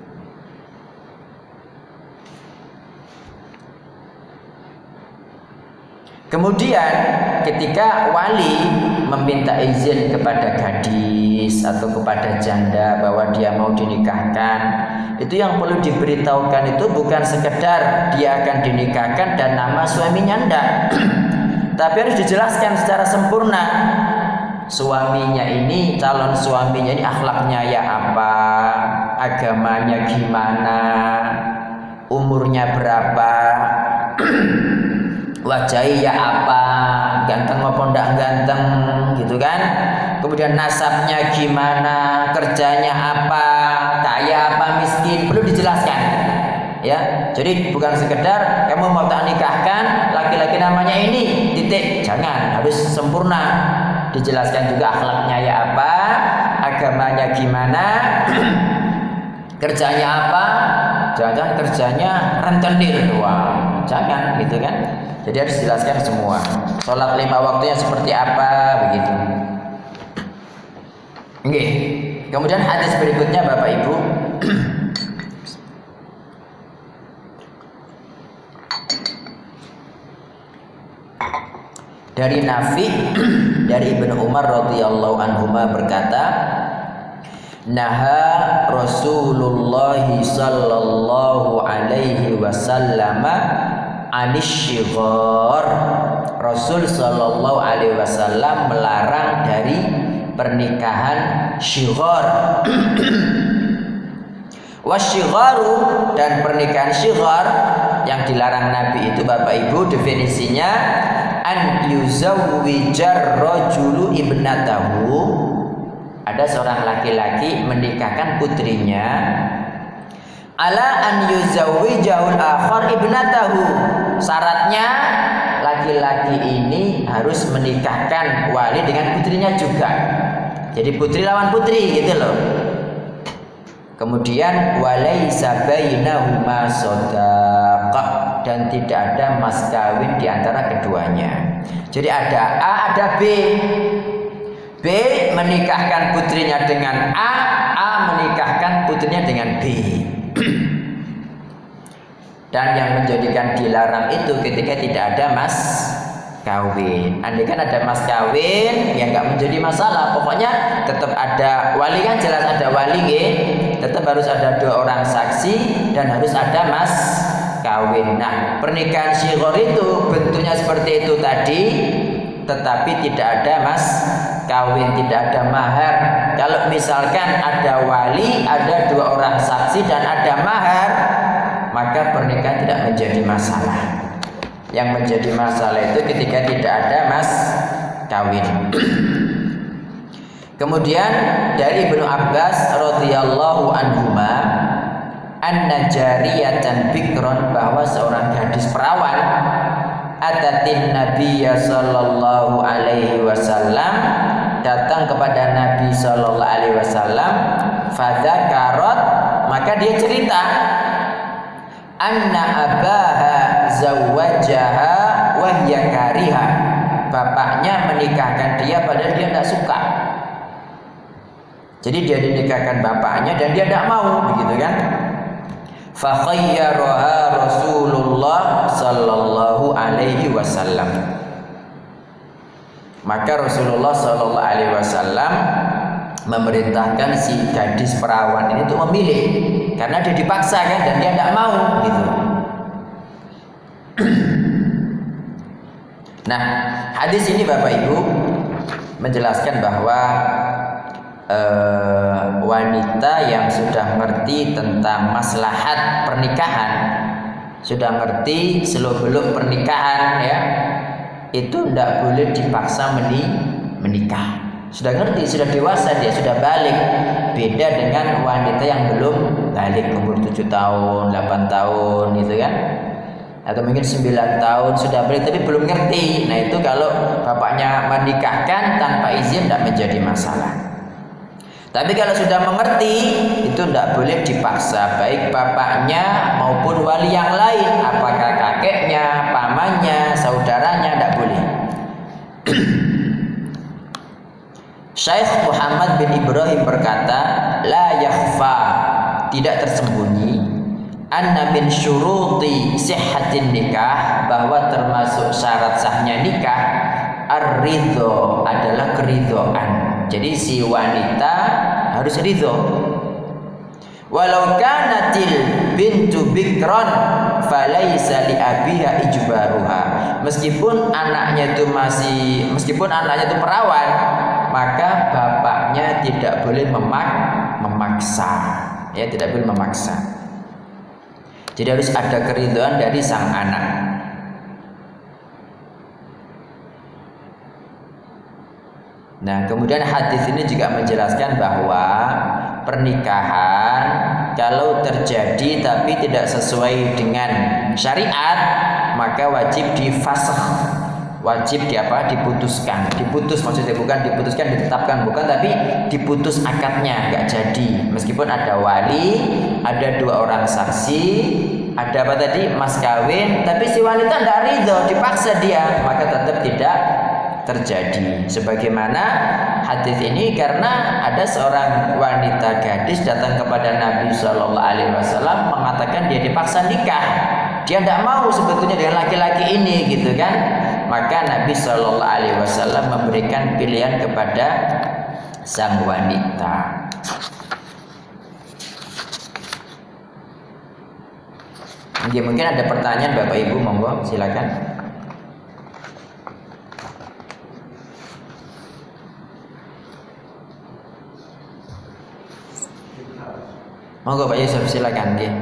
Kemudian ketika wali meminta izin kepada gadis atau kepada janda bahwa dia mau dinikahkan, itu yang perlu diberitahukan itu bukan sekedar dia akan dinikahkan dan nama suaminya enggak. Tapi harus dijelaskan secara sempurna. Suaminya ini, calon suaminya ini akhlaknya ya apa, agamanya gimana, umurnya berapa, wajahnya ya apa, ganteng maupun tidak ganteng, gitu kan. Kemudian nasabnya gimana, kerjanya apa, kaya apa, miskin, perlu dijelaskan. Ya, jadi bukan sekedar kamu mau tak nikahkan laki-laki namanya ini, titik, jangan, harus sempurna. Dijelaskan juga akhlaknya ya apa, agamanya gimana, kerjanya apa, jangan kerjanya rentenir, wah, jangan, gitu kan. Jadi harus dijelaskan semua. Sholat lima waktunya seperti apa, begitu. Oke. Kemudian hadis berikutnya Bapak Ibu. Dari Nafi dari Ibnu Umar radhiyallahu anhuma berkata, naha Rasulullah sallallahu alaihi wasallam anisyighar. Rasul sallallahu alaihi wasallam melarang dari pernikahan syighar. Wasyigharu, dan pernikahan syighar yang dilarang Nabi itu Bapak Ibu definisinya an yuzawwijar rajulu ibnatahu. Ada seorang laki-laki menikahkan putrinya ala an yuzawwijahul akhar ibnatahu. Syaratnya laki-laki ini harus menikahkan wali dengan putrinya juga. Jadi putri lawan putri, gitu loh. Kemudian walaisa bainahuma shadaqah, dan tidak ada mas kawin di antara keduanya. Jadi ada A, ada B. B menikahkan putrinya dengan A, A menikahkan putrinya dengan B. Dan yang menjadikan dilarang itu ketika tidak ada mas kawin. Andai kan ada mas kawin, ya nggak menjadi masalah. Pokoknya tetap ada wali, kan jelas ada wali, ya. Tetap harus ada dua orang saksi dan harus ada mas kawin. Nah, pernikahan syighar itu bentuknya seperti itu tadi, tetapi tidak ada mas kawin, tidak ada mahar. Kalau misalkan ada wali, ada dua orang saksi dan ada mahar, maka pernikahan tidak menjadi masalah. Yang menjadi masalah itu ketika tidak ada mas kawin. Kemudian dari Ibnu Abbas radhiyallahu anhuma anna jariyatan bikron, bahwa seorang gadis perawan atatin nabiyya sallallahu alaihi wasallam, datang kepada Nabi sallallahu alaihi wasallam, fadzakarat, maka dia cerita anna abaha zawwajaha wa hiya kariha, bapaknya menikahkan dia padahal dia tidak suka. Jadi dia dinikahkan bapaknya dan dia tidak mau, begitu kan? Fa khayyaraha Rasulullah sallallahu alaihi wasallam. Maka Rasulullah sallallahu alaihi wasallam memerintahkan si gadis perawan ini untuk memilih, karena dia dipaksa kan, dan dia tidak mau, gitu. Nah, hadis ini Bapak Ibu menjelaskan bahwa Uh, wanita yang sudah ngerti tentang maslahat pernikahan, sudah ngerti seluk-beluk pernikahan, ya, itu tidak boleh dipaksa menikah. Sudah ngerti, sudah dewasa, dia sudah balik. Beda dengan wanita yang belum balik, umur tujuh tahun, delapan tahun, gitu kan, atau mungkin sembilan tahun sudah balik tapi belum ngerti. Nah, itu kalau bapaknya menikahkan tanpa izin tidak menjadi masalah. Tapi kalau sudah mengerti, itu tidak boleh dipaksa, baik bapaknya maupun wali yang lain, apakah kakeknya, pamannya, saudaranya, tidak boleh. Syekh Muhammad bin Ibrahim berkata, la yakhfa, tidak tersembunyi, anna min syuruti sihhatin nikah, bahwa termasuk syarat sahnya nikah ar-ridho, adalah keridhaan. Jadi si wanita harus ridho. Walau kanatil bintu bikron falaysa li abiha ijbaruha, meskipun anaknya itu masih meskipun anaknya itu perawan, maka bapaknya tidak boleh memak memaksa, ya, tidak boleh memaksa. Jadi harus ada keridhaan dari sang anak. Nah, kemudian hadis ini juga menjelaskan bahwa pernikahan kalau terjadi tapi tidak sesuai dengan syariat, maka wajib difasakh, wajib di apa? Diputuskan. Diputus maksudnya bukan diputuskan ditetapkan, bukan, tapi diputus akadnya, nggak jadi. Meskipun ada wali, ada dua orang saksi, ada apa tadi? Mas kawin, tapi si wanita tidak ridho, dipaksa dia, maka tetap tidak terjadi. Sebagaimana hadis ini, karena ada seorang wanita gadis datang kepada Nabi Shallallahu Alaihi Wasallam mengatakan dia dipaksa nikah, dia tidak mau sebetulnya dengan laki-laki ini, gitu kan? Maka Nabi Shallallahu Alaihi Wasallam memberikan pilihan kepada sang wanita. Mungkin mungkin ada pertanyaan Bapak Ibu, monggo silakan. Monggo Pak Yusuf, silakan. Nggih.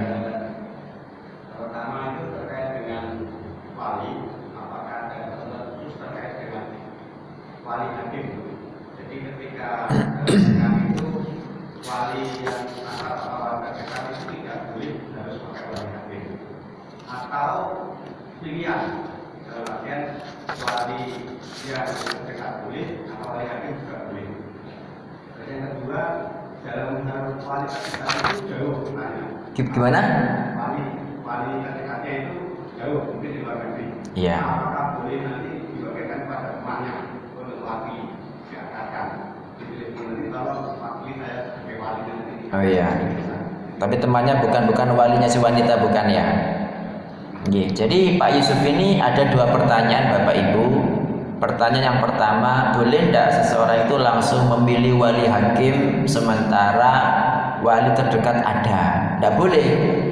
Pertama itu terkait dengan wali, apakah ada khusus terkait dengan wali hakim. Jadi ketika kami itu wali yang asal atau kami itu tidak boleh harus pakai wali hakim, atau pilihan dalam artian wali yang tidak boleh atau wali hakim juga boleh. Dan yang kedua, dalam hal wali kita itu jauh sebenarnya.
Gimana?
Wali wali ketikanya itu jauh, mungkin di luar negeri.
Iya.
Nah, apakah boleh nanti dibagikan pada temannya untuk wali diangkatkan? Dipilih nanti kalau wakili saya sebagai wali nanti.
Oh iya. Tapi temannya bukan bukan walinya si wanita, bukan ya? Iya. Jadi Pak Yusuf ini ada dua pertanyaan Bapak Ibu. Pertanyaan yang pertama, boleh tidak seseorang itu langsung memilih wali hakim sementara wali terdekat ada? Tidak boleh.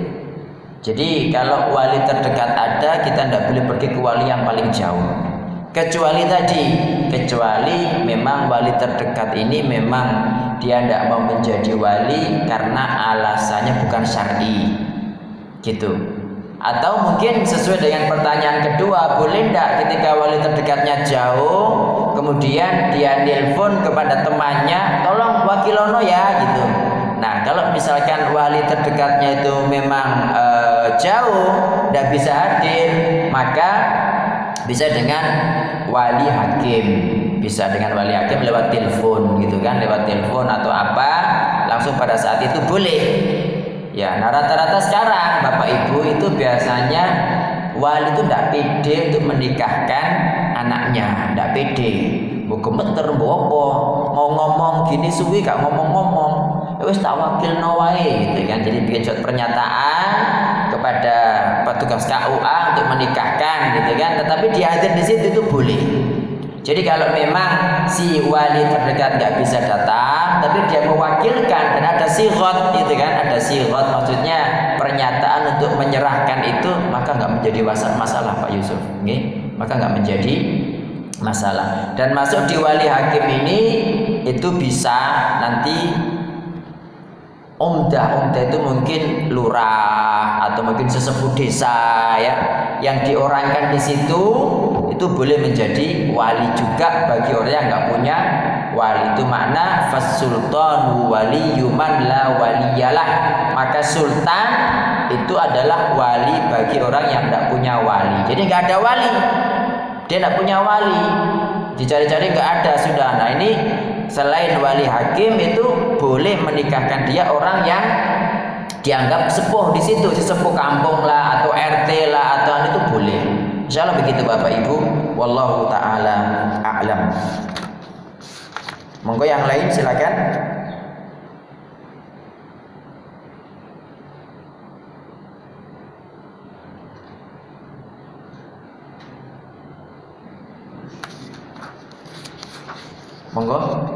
Jadi kalau wali terdekat ada, kita tidak boleh pergi ke wali yang paling jauh. Kecuali tadi, kecuali memang wali terdekat ini memang dia tidak mau menjadi wali karena alasannya bukan syar'i, gitu. Atau mungkin sesuai dengan pertanyaan kedua, boleh tidak ketika wali terdekatnya jauh, kemudian dia nelpon kepada temannya, tolong wakilono ya, gitu. Nah, kalau misalkan wali terdekatnya itu memang e, jauh, tidak bisa hadir, maka bisa dengan wali hakim, bisa dengan wali hakim lewat telepon, gitu kan, lewat telepon atau apa, langsung pada saat itu boleh. Ya, nah rata-rata sekarang Bapak Ibu itu biasanya wali itu tidak pede untuk menikahkan anaknya, tidak pede. Gemeter bopo, mau ngomong gini suwi gak ngomong-ngomong, wis tak wakil wae, gitu kan. Jadi bikin surat pernyataan kepada petugas K U A untuk menikahkan, gitu kan. Tetapi dia hadir di situ itu boleh. Jadi kalau memang si wali terdekat nggak bisa datang, tapi dia mewakilkan dan ada sighot, itu kan, ada sighot maksudnya pernyataan untuk menyerahkan itu, maka nggak menjadi masalah Pak Yusuf, okay? Maka nggak menjadi masalah. Dan masuk di wali hakim ini itu bisa nanti omdah, omdah itu mungkin lurah atau mungkin sesepuh desa ya, yang diorangkan di situ itu boleh menjadi wali juga bagi orang yang nggak punya wali. Itu makna fasultanu waliyyu man la waliyalah, maka sultan itu adalah wali bagi orang yang nggak punya wali. Jadi nggak ada wali, dia nggak punya wali, dicari-cari nggak ada sudah. Nah ini selain wali hakim itu boleh menikahkan dia orang yang dianggap sepuh di situ, sesepuh kampung lah atau R T lah atau itu boleh. Insyaallah begitu Bapak Ibu. Wallahu taala a'lam. Monggo yang lain silakan. Monggo.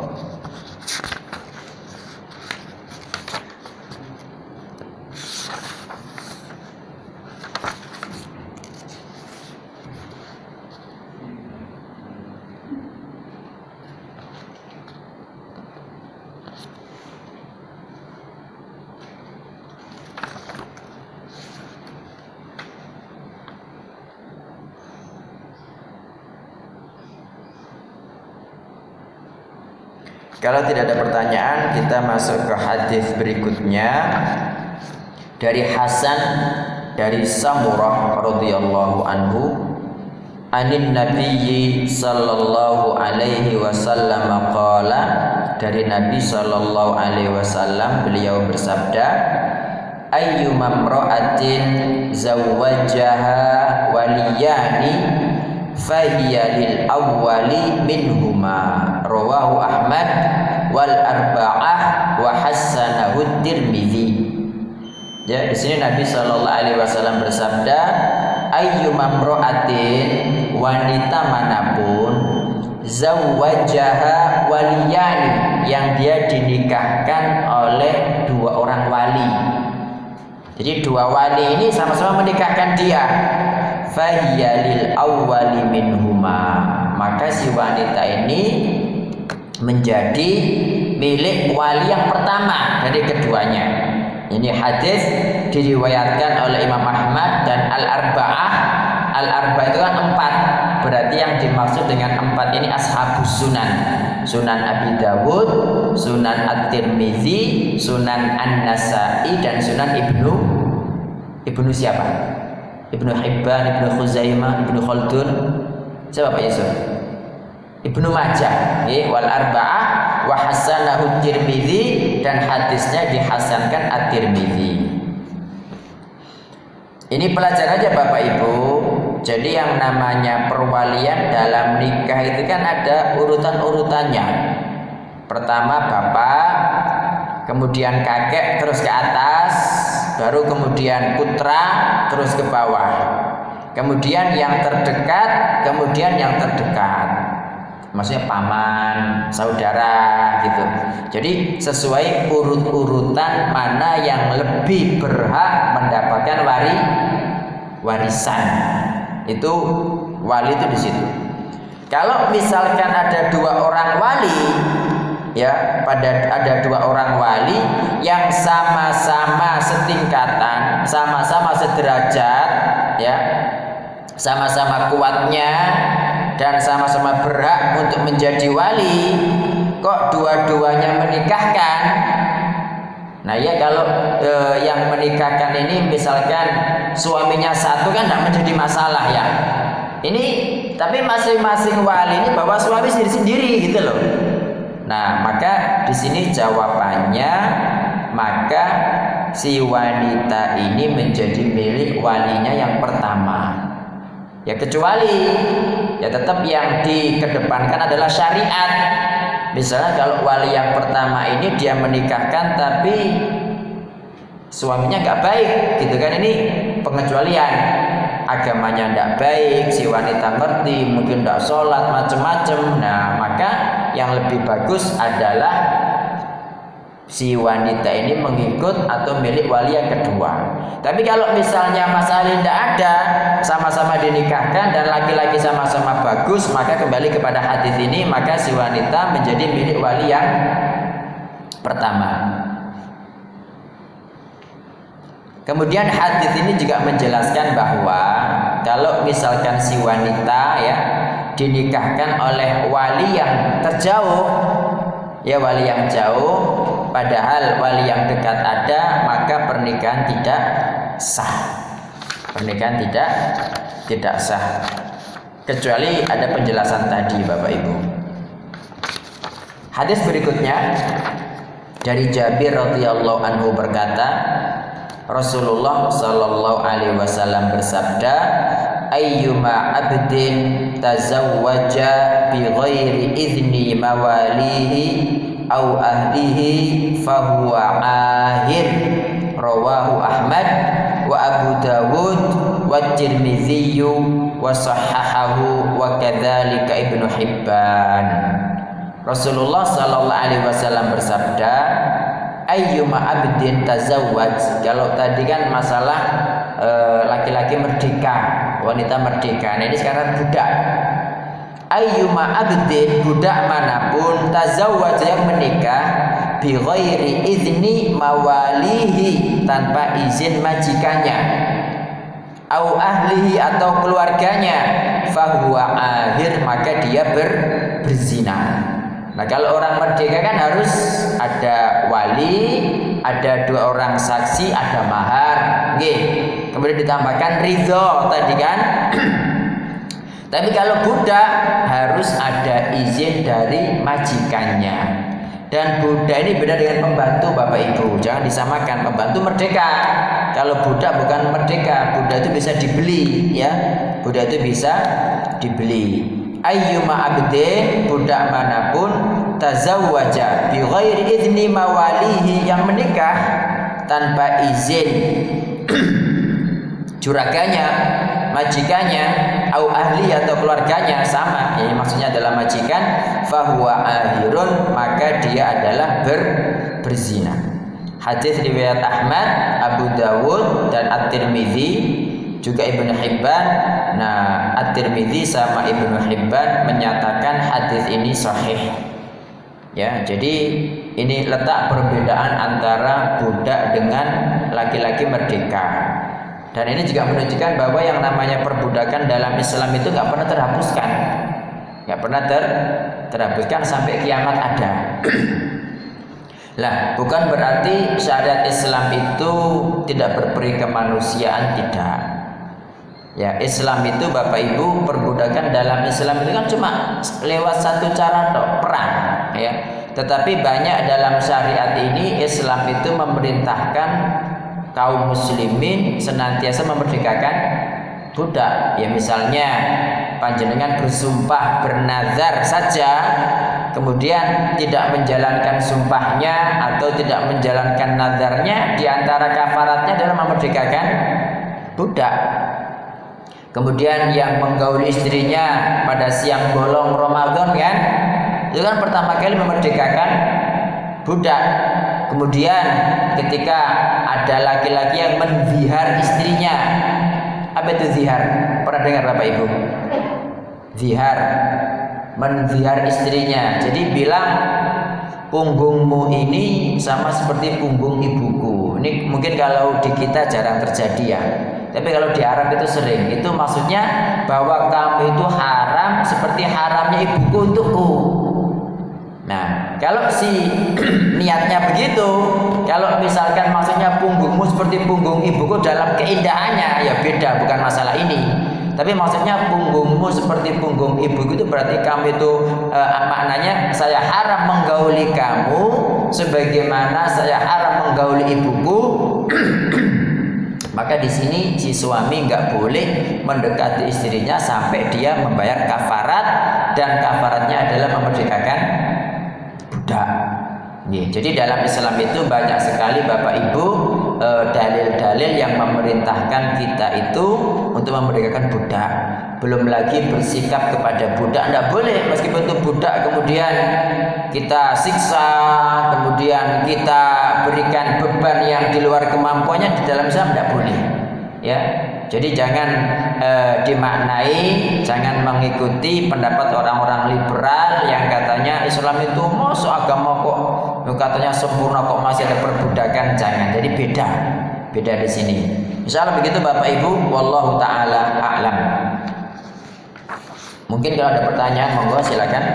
Kalau tidak ada pertanyaan, kita masuk ke hadis berikutnya dari Hasan dari Samurah radhiyallahu anhu, anin nabiyyi sallallahu alaihi wasallam qala, dari Nabi sallallahu alaihi wasallam beliau bersabda, ayyuma imra'atin zawwajaha waliyani fahiya lil awwali minhuma, rawahu Ahmad wal arba'ah wa hassanahu Tirmidzi. Ya, di sini Nabi sallallahu alaihi wasallam bersabda, ayyuma imra'atin, wanita manapun, zawwajaha waliyani, yang dia dinikahkan oleh dua orang wali. Jadi dua wali ini sama-sama menikahkan dia, fahiya lil awwali minhuma, maka si wanita ini menjadi milik wali yang pertama dari keduanya. Ini hadis diriwayatkan oleh Imam Ahmad dan Al-Arba'ah. Al-Arba'ah itu kan empat, berarti yang dimaksud dengan empat ini ashabus sunan, Sunan Abi Dawud, Sunan At-Tirmidzi, Sunan An-Nasa'i, dan Sunan Ibnu Ibnu siapa? Ibnu Hibban, Ibnu Khuzaimah, Ibnu Khaldun. Siapa Pak Yusuf? Ibnu Majah, ya, wal arba'ah wa hasanahu Tirmidzi, dan hadisnya dihasankan At-Tirmidzi. Ini pelajaran aja Bapak Ibu. Jadi yang namanya perwalian dalam nikah itu kan ada urutan-urutannya. Pertama bapak, kemudian kakek, terus ke atas, baru kemudian putra, terus ke bawah, kemudian yang terdekat, kemudian yang terdekat. Maksudnya paman, saudara gitu. Jadi sesuai urut-urutan mana yang lebih berhak mendapatkan wari warisan. Itu wali itu di situ. Kalau misalkan ada dua orang wali, ya, pada ada dua orang wali yang sama-sama setingkatan, sama-sama sederajat, ya, sama-sama kuatnya dan sama-sama berhak untuk menjadi wali, kok dua-duanya menikahkan? Nah ya, kalau e, yang menikahkan ini misalkan suaminya satu kan tidak menjadi masalah ya. Ini tapi masing-masing wali ini bawa suami sendiri-sendiri gitu loh. Nah maka di sini jawabannya, maka si wanita ini menjadi milik walinya yang pertama. Ya kecuali ya tetap yang dikedepankan adalah syariat. Misalnya kalau wali yang pertama ini dia menikahkan tapi suaminya nggak baik, gitu kan, ini pengecualian. Agamanya nggak baik, si wanita ngerti, mungkin nggak sholat, macem-macem. Nah maka yang lebih bagus adalah si wanita ini mengikut atau milik wali yang kedua. Tapi kalau misalnya masalah tidak ada, sama-sama dinikahkan dan laki-laki sama-sama bagus, maka kembali kepada hadis ini, maka si wanita menjadi milik wali yang pertama. Kemudian hadis ini juga menjelaskan bahwa kalau misalkan si wanita ya dinikahkan oleh wali yang terjauh, ya wali yang jauh, padahal wali yang dekat ada, maka pernikahan tidak sah. Pernikahan tidak tidak sah. Kecuali ada penjelasan tadi Bapak Ibu. Hadis berikutnya dari Jabir radhiyallahu anhu berkata, Rasulullah sallallahu alaihi wasallam bersabda, ayyuma abdin tazawwaja bi ghairi idzni mawalihi au ahlihi fahuwa ahir. Rawahu Ahmad wa Abu Dawud wa Tirmidzi wa sahahahu wa kadzalika Ibnu Hibban. Rasulullah sallallahu alaihi wasallam bersabda, ayyuma abdin tazawwaj. Kalau tadi kan masalah e, laki-laki merdeka, wanita merdeka. Nah ini sekarang budak. Ayyuma abdin, budak manapun, tazawwaj yang menikah, bi ghairi idzni mawalihi, tanpa izin majikannya, au ahlihi atau keluarganya, fahuwa ahir, maka dia ber, berzina. Nah kalau orang merdeka kan harus ada wali, ada dua orang saksi, ada mahar, nggih. Kemudian ditambahkan ridho tadi kan. Tapi kalau budak harus ada izin dari majikannya. Dan budak ini beda dengan pembantu Bapak Ibu. Jangan disamakan, pembantu merdeka. Kalau budak bukan merdeka, budak itu bisa dibeli, ya. Budak itu bisa dibeli. Ayyuma abdin, budak manapun, tazawwaja bi ghairi idzni mawalihi, yang menikah tanpa izin juraganya, majikannya, au ahli atau keluarganya, sama, ini maksudnya adalah majikan, fahuwa ahirun, maka dia adalah ber, berzina. Hadis riwayat Ahmad, Abu Dawud dan At-Tirmidzi, juga Ibnu Hibban. Nah, At-Tirmidzi sama Ibnu Hibban menyatakan hadis ini sahih. Ya, jadi ini letak perbedaan antara budak dengan laki-laki merdeka. Dan ini juga menunjukkan bahwa yang namanya perbudakan dalam Islam itu nggak pernah terhapuskan, nggak pernah ter, terhapuskan sampai kiamat ada. Lah, bukan berarti syariat Islam itu tidak berperi kemanusiaan, tidak. Ya, Islam itu Bapak Ibu, perbudakan dalam Islam itu kan cuma lewat satu cara toh, perang, ya. Tetapi banyak dalam syariat ini Islam itu memerintahkan kaum muslimin senantiasa memerdekakan budak. Ya misalnya panjenengan bersumpah bernazar saja, kemudian tidak menjalankan sumpahnya atau tidak menjalankan nazarnya, di antara kafaratnya adalah memerdekakan budak. Kemudian yang menggauli istrinya pada siang bolong Ramadan kan, itu kan pertama kali memerdekakan budak. Kemudian ketika ada laki-laki yang menzihar istrinya, apa itu zihar? Pernah dengar Bapak Ibu? Zihar, menzihar istrinya. Jadi bilang punggungmu ini sama seperti punggung ibuku. Ini mungkin kalau di kita jarang terjadi ya. Tapi kalau di Arab itu sering. Itu maksudnya bahwa kamu itu haram seperti haramnya ibuku untukku. Nah, kalau si niatnya begitu, kalau misalkan maksudnya punggungmu seperti punggung ibuku dalam keindahannya, ya beda, bukan masalah ini. Tapi maksudnya punggungmu seperti punggung ibuku itu berarti kamu itu e, maknanya saya haram menggauli kamu sebagaimana saya haram menggauli ibuku. Maka di sini si suami nggak boleh mendekati istrinya sampai dia membayar kafarat, dan kafaratnya adalah memerdekakan budak. Jadi dalam Islam itu banyak sekali Bapak Ibu dalil-dalil yang memerintahkan kita itu untuk memerdekakan budak. Belum lagi bersikap kepada budak tidak boleh, meskipun itu budak kemudian kita siksa, kemudian kita berikan beban yang di luar kemampuannya, di dalam Islam tidak boleh. Ya, jadi jangan e, dimaknai, jangan mengikuti pendapat orang-orang liberal yang katanya Islam itu masuk agama kok katanya sempurna kok masih ada perbudakan. Jangan, jadi beda, beda di sini. Insyaallah begitu Bapak Ibu, wallahu taala a'lam. Mungkin kalau ada pertanyaan monggo silakan.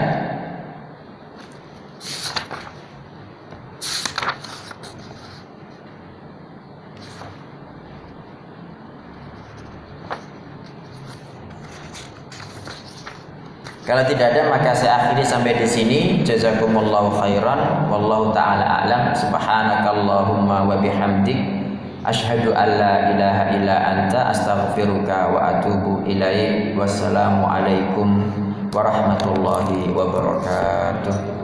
Kalau tidak ada maka saya akhiri sampai di sini. Jazakumullahu khairan, wallahu taala a'lam. Subhanakallahumma wa bihamdik, Asyhadu an la ilaha illa anta astaghfiruka wa atubu ilaik. Wassalamu alaikum warahmatullahi wabarakatuh.